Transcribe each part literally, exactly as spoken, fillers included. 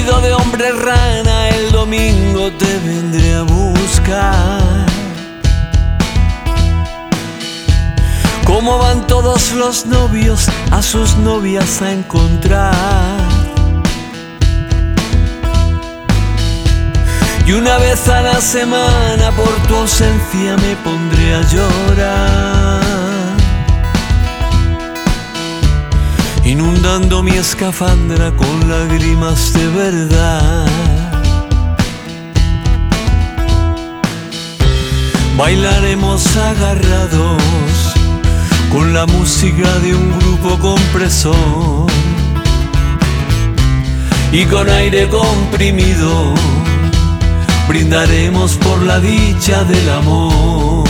Vestido de hombre rana, el domingo te vendré a buscar. ¿Cómo van todos los novios a sus novias a encontrar? Y una vez a la semana por tu ausencia me pondré a llorar, inundando mi escafandra con lágrimas de verdad. Bailaremos agarrados con la música de un grupo compresor y con aire comprimido brindaremos por la dicha del amor.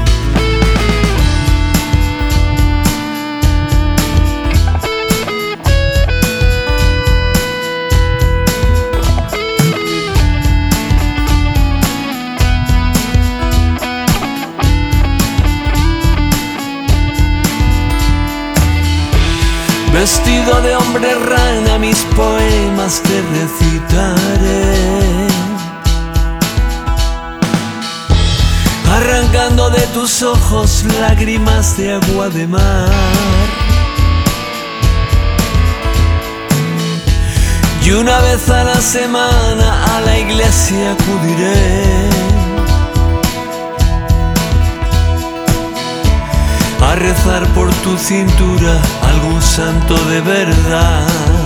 Vestido de hombre rana, mis poemas te recitaré, arrancando de tus ojos lágrimas de agua de mar. Y una vez a la semana a la iglesia acudiré a rezar por tu cintura algún santo de verdad.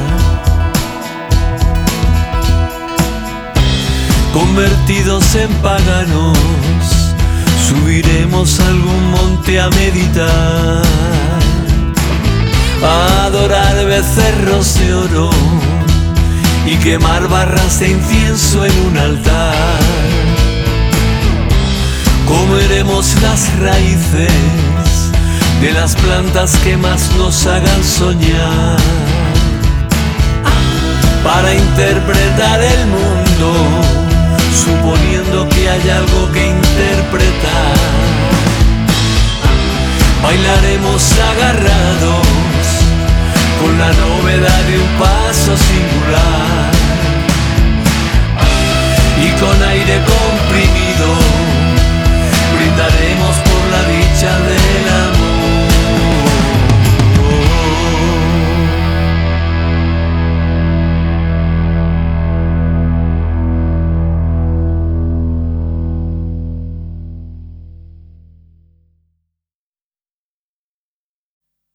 Convertidos en paganos, subiremos a algún monte a meditar, a adorar becerros de oro y quemar barras de incienso en un altar. Comeremos las raíces de las plantas que más nos hagan soñar, para interpretar el mundo, suponiendo que hay algo que interpretar. Bailaremos agarrados con la novedad de un paso singular y con aire comprimido brindaremos por